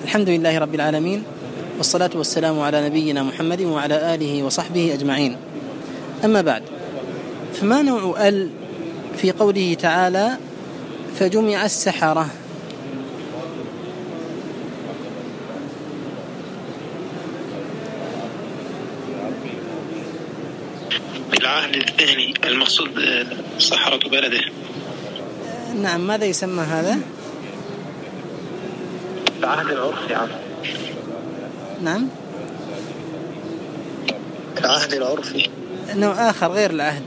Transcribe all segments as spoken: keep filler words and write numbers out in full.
الحمد لله رب العالمين، والصلاة والسلام على نبينا محمد وعلى آله وصحبه أجمعين. أما بعد، فما نوع ال في قوله تعالى فجمع السحرة؟ بالعهد الثاني المقصود سحرة بلده. نعم، ماذا يسمى هذا؟ العهد العرفي عم. نعم، العهد العرفي نوع آخر غير العهد.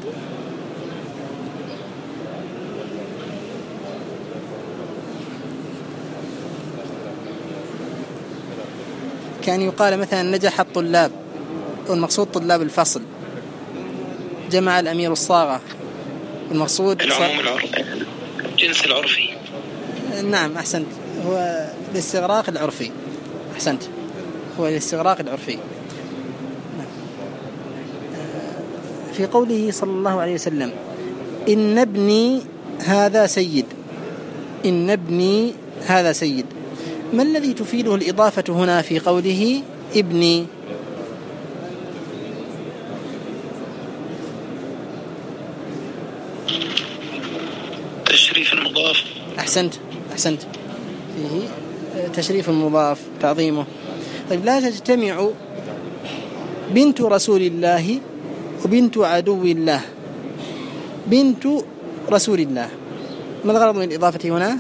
كان يقال مثلا نجح الطلاب، والمقصود طلاب الفصل. جمع الأمير الصاغة، والمقصود العموم العرفي، الجنس العرفي. نعم أحسنت، هو الاستغراق العرفي. أحسنت، هو الاستغراق العرفي. في قوله صلى الله عليه وسلم إن ابني هذا سيد، إن ابني هذا سيد، ما الذي تفيده الإضافة هنا في قوله ابني؟ تشريف المضاف. أحسنت أحسنت، فيه تشريف المضاف تعظيمه. طيب، لا تجتمع بنت رسول الله وبنت عدو الله. بنت رسول الله، ما الغرض من الإضافة هنا؟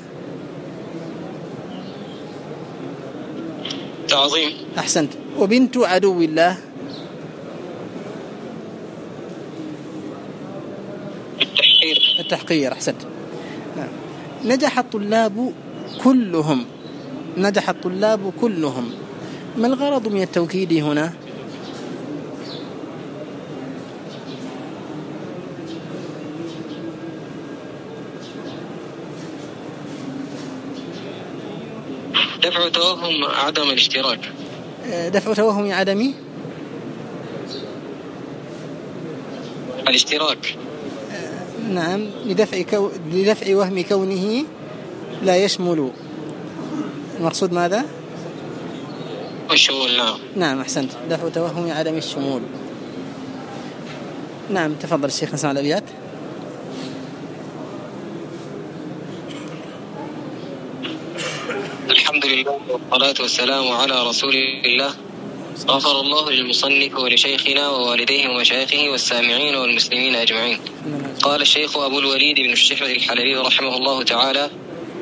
تعظيم. أحسنت. وبنت عدو الله؟ التحقير. التحقير. أحسنت. نعم. نجح الطلاب كلهم، نجح الطلاب كلهم، ما الغرض من التوكيد هنا؟ دفع توهم عدم الاشتراك. دفع توهم عدم الاشتراك. نعم، لدفع كو... لدفع وهم كونه لا يشمل. المقصود ماذا؟ الشمول. نعم نعم أحسنت، دفع توهم عدم الشمول. نعم، تفضل الشيخ، نسمع الأبيات. الحمد لله والصلاة والسلام على رسول الله. غفر الله للمصنف ولشيخنا ووالديه ومشايخه والسامعين والمسلمين أجمعين. قال الشيخ أبو الوليد بن الشيخ الحلبي رحمه الله تعالى: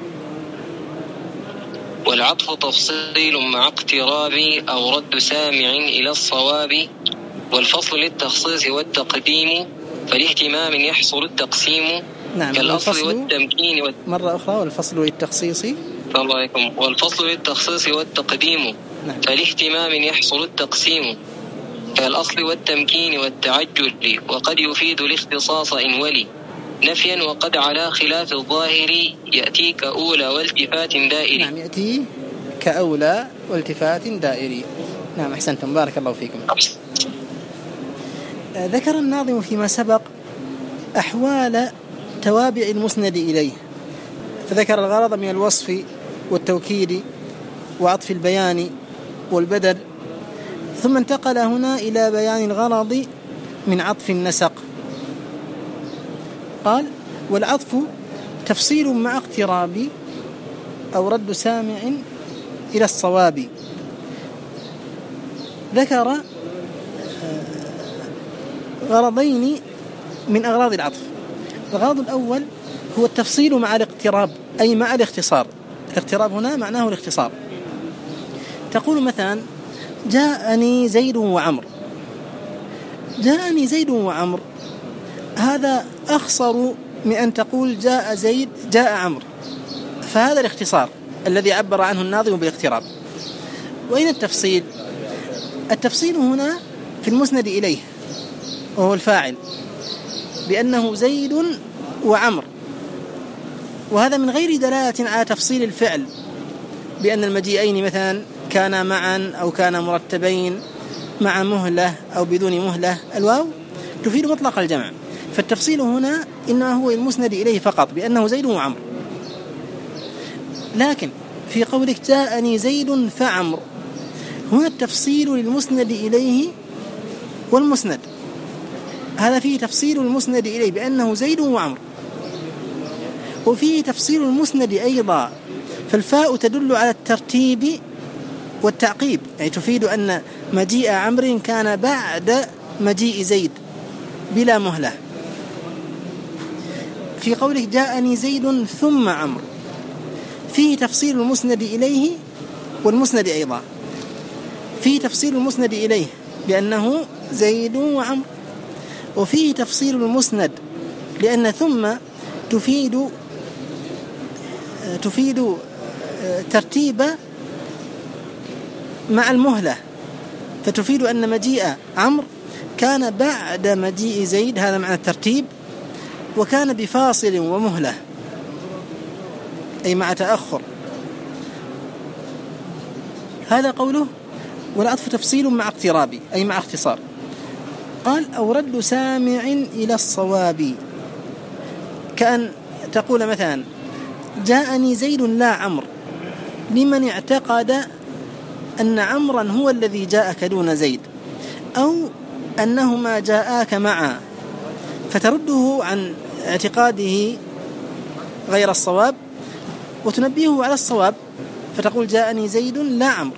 والعطف تفصيل مع اقتراب أو رد سامع إلى الصواب، والفصل للتخصيص والتقديم فالاهتمام يحصل التقسيم. نعم، كالأصل والتمكين وال... مرة أخرى، والفصل للتخصيص. الله عليكم. والفصل للتخصيص والتقديم. نعم. فالاهتمام يحصل التقسيم كالأصل والتمكين والتعجل، وقد يفيد الاختصاص إن ولي نفيا، وقد على خلاف الظاهر يأتي كأولى والتفات دائري. نعم، يأتي كأولى والتفات دائري. نعم أحسنتم، بارك الله فيكم. ذكر الناظم فيما سبق أحوال توابع المسند إليه، فذكر الغرض من الوصف والتوكيد وعطف البيان والبدل، ثم انتقل هنا إلى بيان الغرض من عطف النسق. قال: والعطف تفصيل مع اقتراب أو رد سامع إلى الصواب. ذكر غرضين من أغراض العطف. الغرض الأول هو التفصيل مع الاقتراب، أي مع الاختصار. الاقتراب هنا معناه الاختصار. تقول مثلا: جاءني زيد وعمر. جاءني زيد وعمر، هذا أخصر من أن تقول جاء زيد جاء عمرو، فهذا الاختصار الذي عبر عنه الناظم بالاقتراب. وأين التفصيل؟ التفصيل هنا في المسند إليه، وهو الفاعل، بأنه زيد وعمر، وهذا من غير دلالة على تفصيل الفعل، بأن المجيئين مثلا كانا معا أو كانا مرتبين مع مهلة أو بدون مهلة. الواو تفيد مطلق الجمع، فالتفصيل هنا إنما هو المسند إليه فقط، بأنه زيد وعمر. لكن في قولك جاءني زيد فعمر، هنا التفصيل للمسند إليه والمسند، هذا فيه تفصيل المسند إليه بأنه زيد وعمر، وفيه تفصيل المسند أيضا، فالفاء تدل على الترتيب والتعقيب، يعني تفيد أن مجيء عمرو كان بعد مجيء زيد بلا مهلة. في قولك جاءني زيد ثم عمرو فيه تفصيل المسند إليه والمسند أيضا، فيه تفصيل المسند إليه بأنه زيد وعمرو، وفيه تفصيل المسند لأن ثم تفيد تفيد ترتيب مع المهلة، فتفيد أن مجيء عمرو كان بعد مجيء زيد، هذا معنى الترتيب، وكان بفاصل ومهلة أي مع تأخر. هذا قوله والعطف تفصيل مع اقتراب أي مع اختصار. قال أو رد سامع إلى الصواب، كأن تقول مثلا جاءني زيد لا عمرو لمن اعتقد أن عمرا هو الذي جاءك دون زيد، أو أنهما جاءاك معا، فترده عن اعتقاده غير الصواب وتنبهه على الصواب، فتقول جاءني زيد لا عمرو.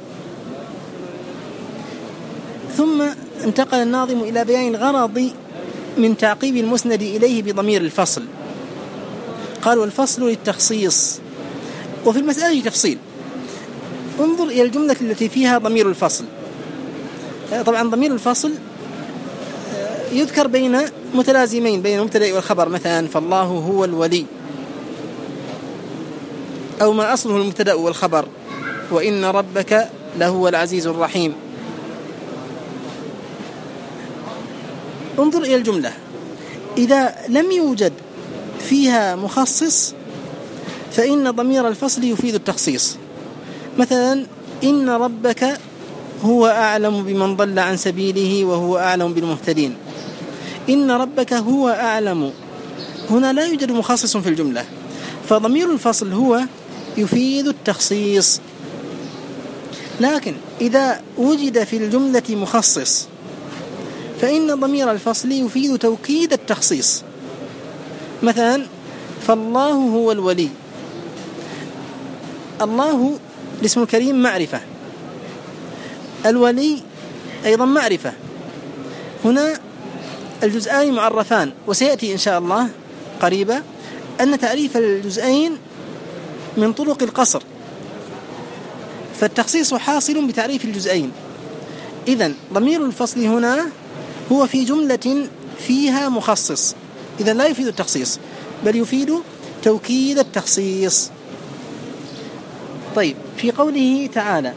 ثم انتقل الناظم إلى بيان الغرض من تعقيب المسند إليه بضمير الفصل، قال والفصل للتخصيص، وفي المسألة تفصيل. انظر إلى الجملة التي فيها ضمير الفصل. طبعا ضمير الفصل يذكر بين متلازمين بين المبتدأ والخبر، مثلا فالله هو الولي، أو ما أصله المبتدأ والخبر وإن ربك لهو العزيز الرحيم. انظر إلى الجملة، إذا لم يوجد فيها مخصص فإن ضمير الفصل يفيد التخصيص. مثلا إن ربك هو أعلم بمن ضل عن سبيله وهو أعلم بالمهتدين، إن ربك هو أعلم، هنا لا يوجد مخصص في الجملة، فضمير الفصل هو يفيد التخصيص. لكن إذا وجد في الجملة مخصص فإن ضمير الفصل يفيد توكيد التخصيص. مثلا فالله هو الولي، الله الاسم الكريم معرفة، الولي أيضا معرفة، هنا الجزئان معرفان، وسيأتي إن شاء الله قريبا أن تعريف الجزئين من طرق القصر، فالتخصيص حاصل بتعريف الجزئين. إذن ضمير الفصل هنا هو في جملة فيها مخصص، إذن لا يفيد التخصيص بل يفيد توكيد التخصيص. طيب في قوله تعالى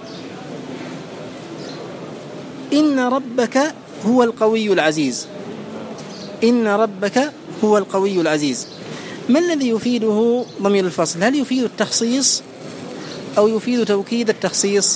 إن ربك هو القوي العزيز، إن ربك هو القوي العزيز، ما الذي يفيده ضمير الفصل؟ هل يفيد التخصيص أو يفيد توكيد التخصيص؟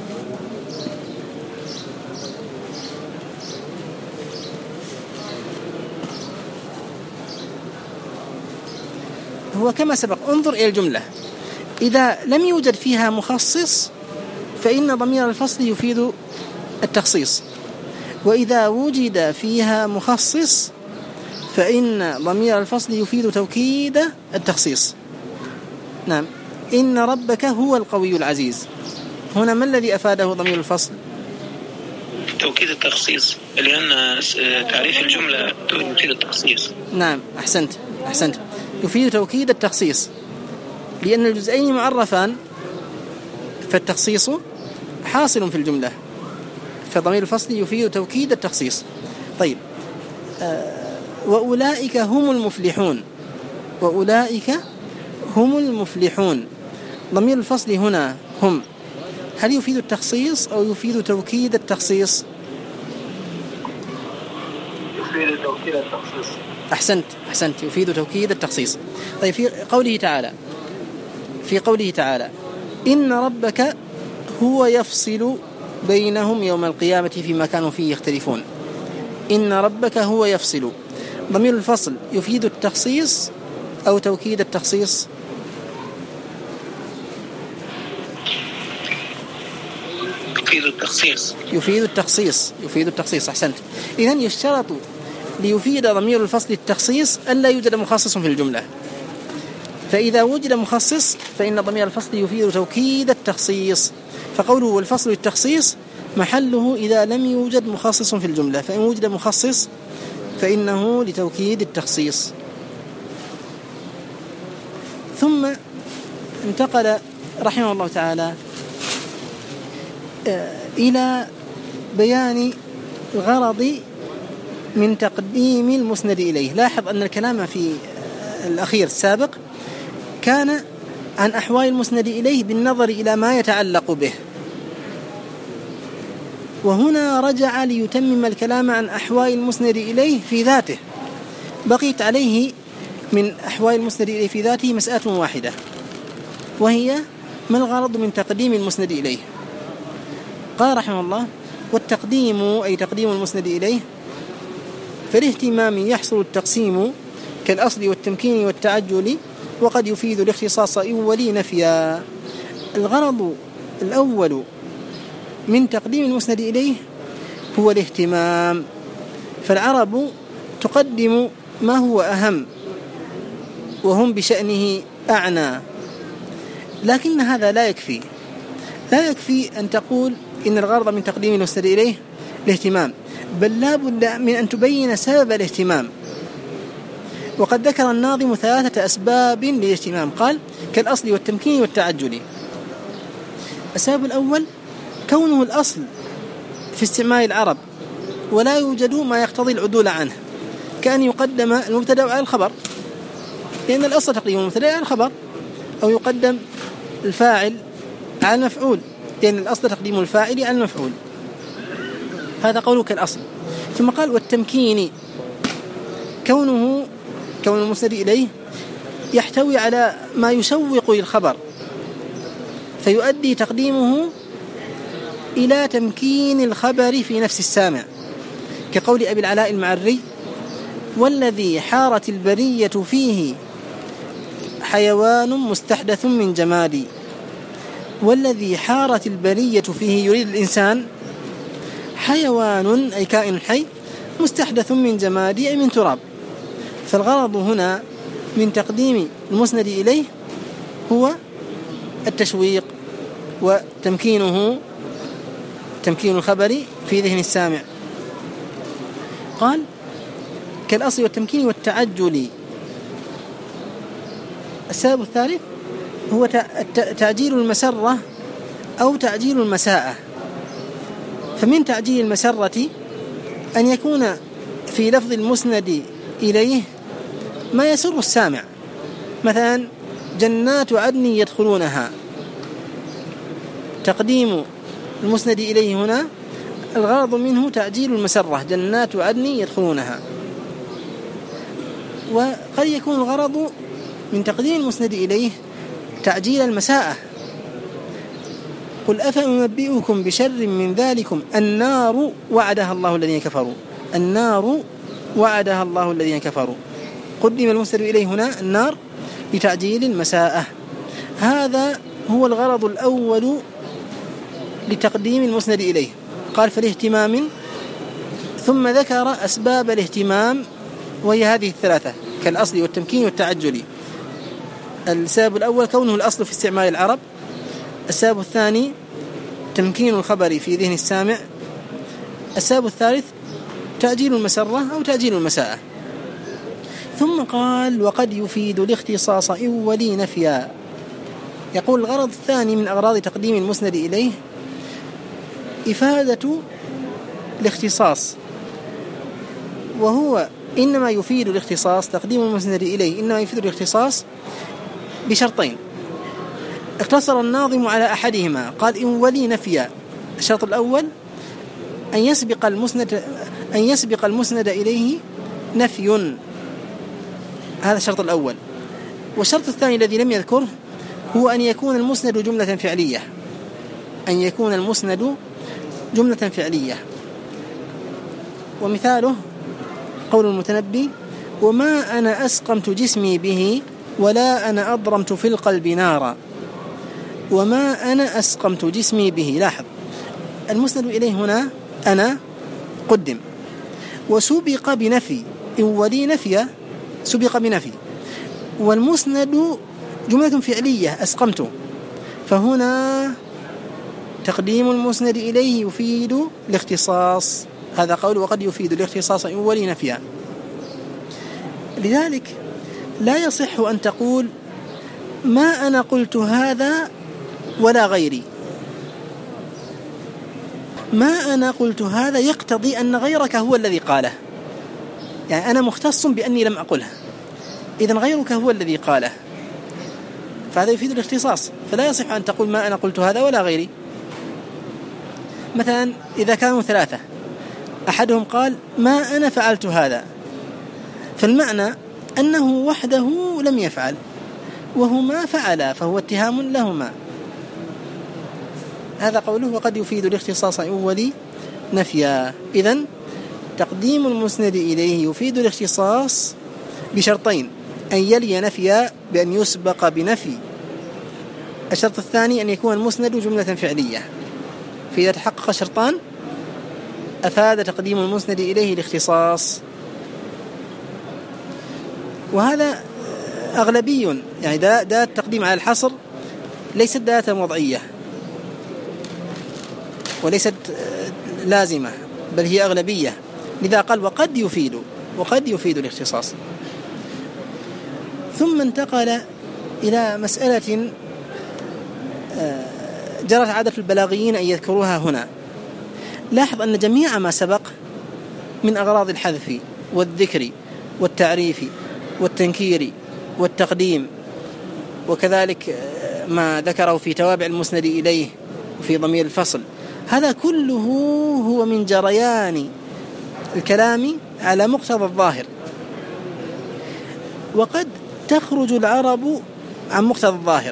هو كما سبق، انظر إلى الجملة، إذا لم يوجد فيها مخصص فإن ضمير الفصل يفيد التخصيص، وإذا وجد فيها مخصص فإن ضمير الفصل يفيد توكيد التخصيص. نعم، إن ربك هو القوي العزيز، هنا ما الذي أفاده ضمير الفصل؟ توكيد التخصيص، لأن تعريف الجملة يفيد التخصيص. نعم أحسنت أحسنت يفيد توكيد التخصيص، لأن الجزئين معرفان فالتخصيص حاصل في الجملة، فضمير الفصل يفيد توكيد التخصيص. طيب آه وأولئك هم المفلحون، وأولئك هم المفلحون، ضمير الفصل هنا هم، هل يفيد التخصيص أو يفيد توكيد التخصيص؟ يفيد توكيد التخصيص. أحسنت أحسنت يفيد توكيد التخصيص. طيب في قوله تعالى في قوله تعالى إن ربك هو يفصل بينهم يوم القيامة فيما كانوا فيه يختلفون، إن ربك هو يفصل، ضمير الفصل يفيد التخصيص أو توكيد التخصيص؟ يفيد التخصيص. يفيد التخصيص يفيد التخصيص أحسنت. إذن يشترط ليفيد ضمير الفصل التخصيص ألا يوجد مخصص في الجملة، فإذا وجد مخصص فإن ضمير الفصل يفيد توكيد التخصيص. فقوله والفصل التخصيص محله إذا لم يوجد مخصص في الجملة، فإن وجد مخصص فإنه لتوكيد التخصيص. ثم انتقل رحمه الله تعالى إلى بيان الغرض من تقديم المسند إليه. لاحظ أن الكلام في الأخير السابق كان عن أحوال المسند إليه بالنظر إلى ما يتعلق به، وهنا رجع ليتمم الكلام عن أحوال المسند إليه في ذاته. بقيت عليه من أحوال المسند إليه في ذاته مسألة واحدة، وهي ما الغرض من تقديم المسند إليه. قال رحمه الله: والتقديم أي تقديم المسند إليه فالاهتمام يحصل التقسيم كالأصل والتمكين والتعجل، وقد يفيد الاختصاص إن ولي نفيا. الغرض الأول من تقديم المسند إليه هو الاهتمام، فالعرب تقدم ما هو أهم وهم بشأنه أعنى، لكن هذا لا يكفي. لا يكفي أن تقول إن الغرض من تقديم المسند إليه الاهتمام، بل لا بد من أن تبين سبب الاهتمام. وقد ذكر الناظم ثلاثة أسباب للاهتمام، قال: كالأصل والتمكين والتعجل. السبب الأول كونه الأصل في استعمال العرب ولا يوجد ما يقتضي العدول عنه، كأن يقدم المبتدأ على الخبر، لأن الأصل تقديم المبتدأ على الخبر، أو يقدم الفاعل على المفعول، لأن الأصل تقديم الفاعل على المفعول. هذا قوله كالأصل. ثم قال: والتمكين كونه كون المسند إليه يحتوي على ما يسوق للخبر، فيؤدي تقديمه إلى تمكين الخبر في نفس السامع، كقول أبي العلاء المعري: والذي حارت البرية فيه حيوان مستحدث من جمادي. والذي حارت البرية فيه يريد الإنسان حيوان أي كائن حي مستحدث من جمادي أي من تراب. فالغرض هنا من تقديم المسند إليه هو التشويق وتمكينه تمكين الخبر في ذهن السامع. قال: كالأصل والتمكين والتعجل. السبب الثالث هو تعجيل المسرة أو تعجيل المساءة. فمن تعجيل المسرة أن يكون في لفظ المسند إليه ما يسر السامع، مثلا جنات عدن يدخلونها. تقديم المسند إليه هنا الغرض منه تعجيل المسرة، جنات عدن يدخلونها. وقد يكون الغرض من تقديم المسند إليه تعجيل المساءة. قل أفأنبئكم بشر من ذلكم النار وعدها الله الذين كفروا. النار وعدها الله الذين كفروا. قدم المسند إليه هنا النار لتعجيل المساءة. هذا هو الغرض الأول لتقديم المسند إليه. قال: فالاهتمام، ثم ذكر أسباب الاهتمام وهي هذه الثلاثة: كالأصل والتمكين والتعجل. السبب الأول كونه الأصل في استعمال العرب. السبب الثاني تمكين الخبر في ذهن السامع. السبب الثالث تعجيل المسرة أو تعجيل المساءة. ثم قال: وقد يفيد الاختصاص إن ولي نفيا. يقول: الغرض الثاني من أغراض تقديم المسند إليه إفادة الاختصاص، وهو إنما يفيد الاختصاص تقديم المسند إليه إنما يفيد الاختصاص بشرطين اقتصر الناظم على أحدهما. قال: إن ولي نفيا. الشرط الأول أن يسبق المسند أن يسبق المسند إليه نفي، هذا الشرط الأول. والشرط الثاني الذي لم يذكره هو أن يكون المسند جملة فعلية، أن يكون المسند جملة فعلية. ومثاله قول المتنبي: وما أنا أسقمت جسمي به ولا أنا أضرمت في القلب نارا. وما أنا أسقمت جسمي به. لاحظ المسند إليه هنا أنا قدم، وسبق بنفي إن ولي نفي، سبق بنفي، والمسند جملة فعلية أسقمت، فهنا تقديم المسند إليه يفيد الاختصاص، هذا قول وقد يفيد الاختصاص إن ولي نفيا. لذلك لا يصح أن تقول ما أنا قلت هذا ولا غيري، ما أنا قلت هذا يقتضي أن غيرك هو الذي قاله، يعني أنا مختص بأني لم أقلها، إذن غيرك هو الذي قاله، فهذا يفيد الاختصاص، فلا يصح أن تقول ما أنا قلت هذا ولا غيري. مثلا إذا كانوا ثلاثة أحدهم قال ما أنا فعلت هذا، فالمعنى أنه وحده لم يفعل وهما فعلا، فهو اتهام لهما، هذا قوله وقد يفيد الاختصاص أولي نفيا. إذن تقديم المسند إليه يفيد الاختصاص بشرطين: أن يلي نفيا بأن يسبق بنفي، الشرط الثاني أن يكون المسند جملة فعلية، فإذا تحقق شرطان أفاد تقديم المسند إليه الاختصاص. وهذا أغلبي، يعني ده التقديم على الحصر ليست دالة وضعية وليست لازمة، بل هي أغلبية، لذا قال وقد يفيد، وقد يفيد الاختصاص. ثم انتقل إلى مسألة جرت عادة البلاغيين أن يذكروها هنا. لاحظ أن جميع ما سبق من أغراض الحذف والذكر والتعريف والتنكير والتقديم، وكذلك ما ذكره في توابع المسند إليه وفي ضمير الفصل، هذا كله هو من جريان الكلام على مقتضى الظاهر. وقد تخرج العرب عن مقتضى الظاهر.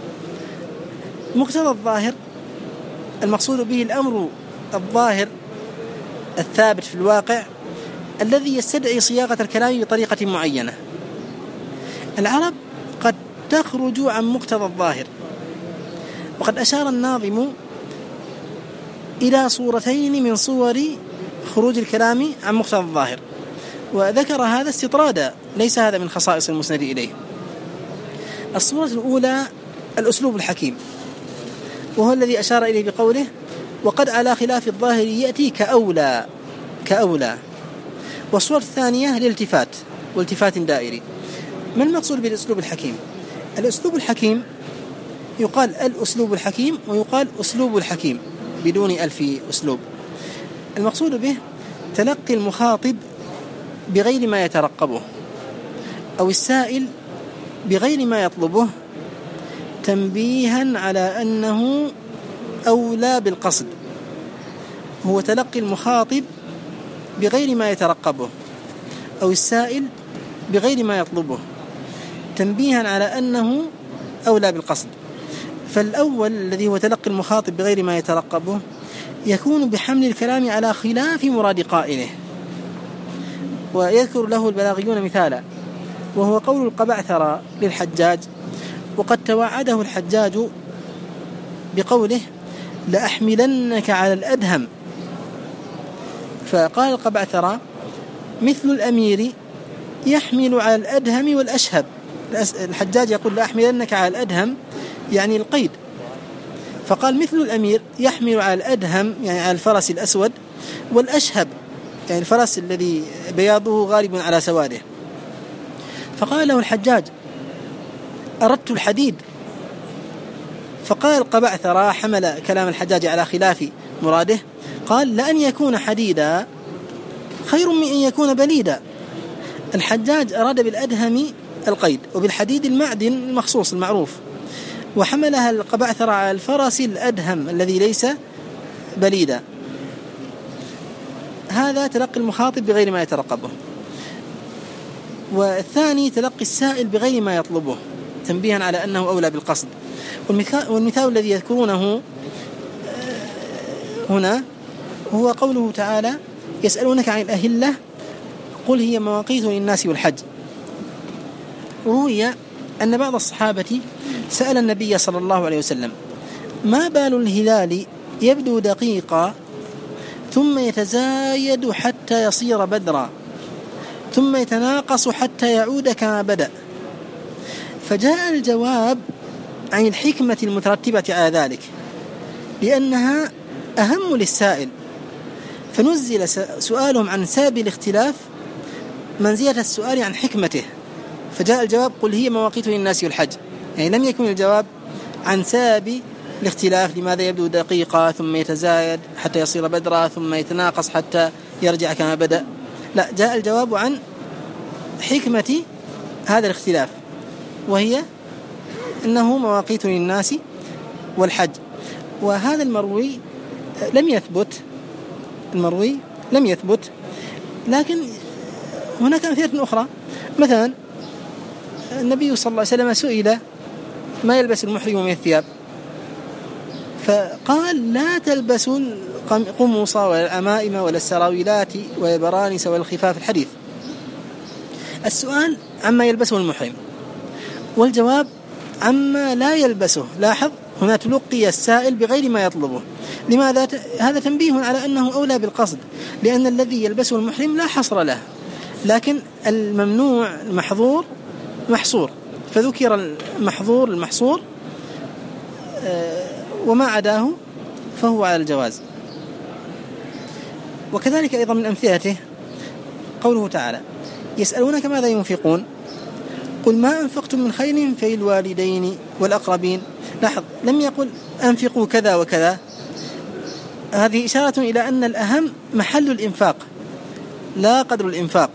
مقتضى الظاهر المقصود به الأمر الظاهر الثابت في الواقع الذي يستدعي صياغة الكلام بطريقة معينة. العرب قد تخرج عن مقتضى الظاهر، وقد أشار الناظم إلى صورتين من صور خروج الكلام عن مقتضى الظاهر، وذكر هذا استطرادا، ليس هذا من خصائص المسند إليه. الصورة الأولى الأسلوب الحكيم، وهو الذي أشار إليه بقوله وقد على خلاف الظاهر يأتي كأولى كأولى. والصورة الثانية الالتفات، والتفات دائري. ما المقصود بالأسلوب الحكيم؟ الأسلوب الحكيم يقال الأسلوب الحكيم ويقال أسلوب الحكيم بدون ألف أسلوب. المقصود به تلقي المخاطب بغير ما يترقبه، أو السائل بغير ما يطلبه، تنبيها على أنه أولى بالقصد. هو تلقي المخاطب بغير ما يترقبه أو السائل بغير ما يطلبه، تنبيها على أنه أولى بالقصد. فالأول الذي هو تلقي المخاطب بغير ما يترقبه يكون بحمل الكلام على خلاف مراد قائله. ويذكر له البلاغيون مثالا، وهو قول القبعثرة للحجاج: وقد توعده الحجاج بقوله لأحملنك على الأدهم. فقال القبعثرة: مثل الأمير يحمل على الأدهم والأشهب. الحجاج يقول لأحملنك على الأدهم يعني القيد، فقال مثل الأمير يحمل على الأدهم يعني على الفرس الأسود، والأشهب يعني الفرس الذي بياضه غالب على سواده. فقال له الحجاج: أردت الحديد. فقال القبعثرة حمل كلام الحجاج على خلاف مراده، قال: لأن يكون حديدا خير من أن يكون بليدا. الحجاج أراد بالأدهم القيد وبالحديد المعدن المخصوص المعروف، وحملها القبعثرة على الفرس الأدهم الذي ليس بليدا. هذا تلقي المخاطب بغير ما يترقبه. والثاني تلقي السائل بغير ما يطلبه، تنبيها على أنه أولى بالقصد. والمثال الذي يذكرونه هنا هو قوله تعالى: يسألونك عن الأهلة قل هي مواقيت للناس والحج. روي أن بعض الصحابة سأل النبي صلى الله عليه وسلم: ما بال الهلال يبدو دقيقا ثم يتزايد حتى يصير بدرا ثم يتناقص حتى يعود كما بدأ. فجاء الجواب عن الحكمة المترتبة على ذلك لأنها أهم للسائل، فنزل سؤالهم عن سبب الاختلاف منزلة السؤال عن حكمته، فجاء الجواب قل هي مواقيت للناس والحج، يعني لم يكن الجواب عن سبب الاختلاف لماذا يبدو دقيقة ثم يتزايد حتى يصير بدرا ثم يتناقص حتى يرجع كما بدأ، لا، جاء الجواب عن حكمة هذا الاختلاف وهي إنه مواقيت للناس والحج. وهذا المروي لم يثبت المروي لم يثبت لكن هناك أمثلة أخرى. مثلا النبي صلى الله عليه وسلم سئل ما يلبس المحرم من الثياب، فقال لا تلبسوا القمص ولا العمائم ولا السراويلات ولا البرانس ولا الخفاف الحديث. السؤال عما يلبسه المحرم والجواب عما لا يلبسه. لاحظ هنا تلقي السائل بغير ما يطلبه. لماذا؟ هذا تنبيه على أنه أولى بالقصد، لأن الذي يلبسه المحرم لا حصر له، لكن الممنوع المحظور محصور، فذكر المحظور المحصور وما عداه فهو على الجواز. وكذلك أيضا من أمثلته قوله تعالى يسألونك ماذا ينفقون قل ما أنفقتم من خير فللوالدين والأقربين. لاحظ لم يقل أنفقوا كذا وكذا، هذه إشارة إلى أن الأهم محل الإنفاق لا قدر الإنفاق،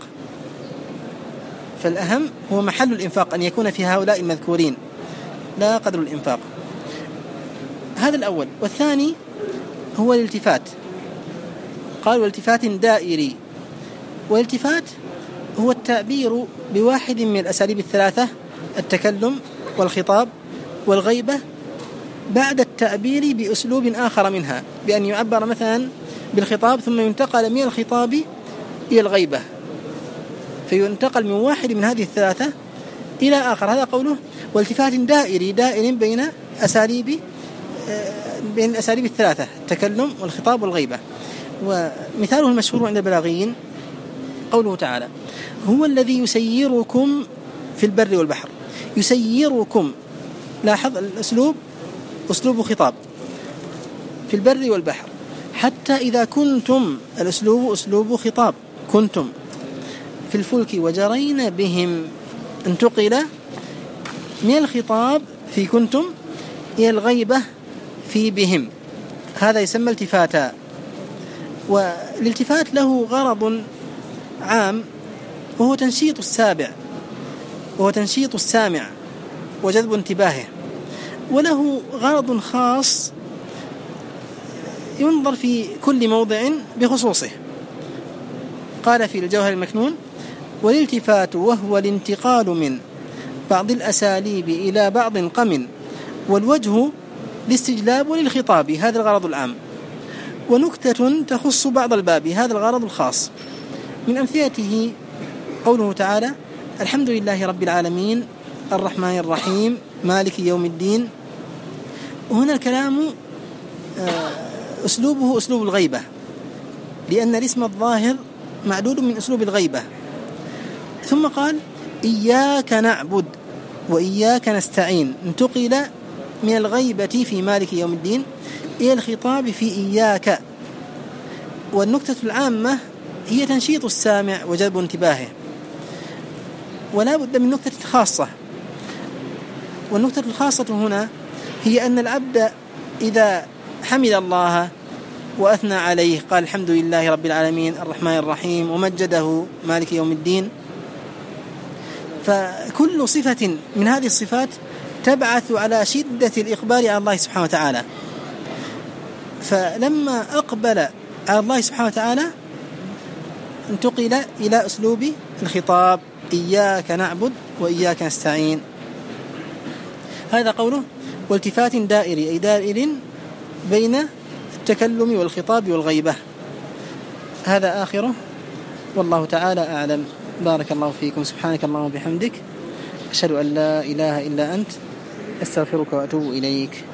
فالأهم هو محل الإنفاق أن يكون في هؤلاء المذكورين لا قدر الإنفاق. هذا الأول. والثاني هو الالتفات، قال والتفات دائري. والالتفات هو التعبير بواحد من الأساليب الثلاثة التكلم والخطاب والغيبة بعد التعبير بأسلوب آخر منها، بأن يعبر مثلا بالخطاب ثم ينتقل من الخطاب إلى الغيبة، فينتقل من واحد من هذه الثلاثة إلى آخر. هذا قوله والتفات دائري، دائر بين أساليب بين الأساليب الثلاثة التكلم والخطاب والغيبة. ومثاله المشهور عند البلاغيين قوله تعالى هو الذي يسيركم في البر والبحر. يسيركم، لاحظ الأسلوب أسلوب خطاب في البر والبحر، حتى إذا كنتم، الأسلوب أسلوب خطاب، كنتم في الفلك وجرين بهم، انتقل من الخطاب في كنتم إلى الغيبة في بهم، هذا يسمى التفاتا. والالتفات له غرض عام وهو تنشيط السابع وهو تنشيط السامع وجذب انتباهه، وله غرض خاص ينظر في كل موضع بخصوصه. قال في الجوهر المكنون والالتفات وهو الانتقال من بعض الأساليب إلى بعض قم، والوجه الاستجلاب للخطاب، هذا الغرض العام، ونكتة تخص بعض الباب، هذا الغرض الخاص. من أمثلته قوله تعالى الحمد لله رب العالمين الرحمن الرحيم مالك يوم الدين. وهنا الكلام أسلوبه أسلوب الغيبة، لأن الاسم الظاهر معدود من أسلوب الغيبة. ثم قال إياك نعبد وإياك نستعين، انتقل من الغيبة في مالك يوم الدين إلى الخطاب في إياك. والنكتة العامة هي تنشيط السامع وجلب انتباهه، ولا بد من نكتة خاصة. والنكتة الخاصة هنا هي أن العبد إذا حمد الله وأثنى عليه قال الحمد لله رب العالمين الرحمن الرحيم ومجده مالك يوم الدين، فكل صفة من هذه الصفات تبعث على شدة الإقبال على الله سبحانه وتعالى. فلما أقبل على الله سبحانه وتعالى انتقل إلى أسلوب الخطاب إياك نعبد وإياك نستعين. هذا قوله والتفات دائري، أي دائر بين التكلم والخطاب والغيبة. هذا آخره، والله تعالى أعلم. بارك الله فيكم، سبحانك اللهم وبحمدك، أشهد أن لا إله إلا أنت، أستغفرك وأتوب إليك.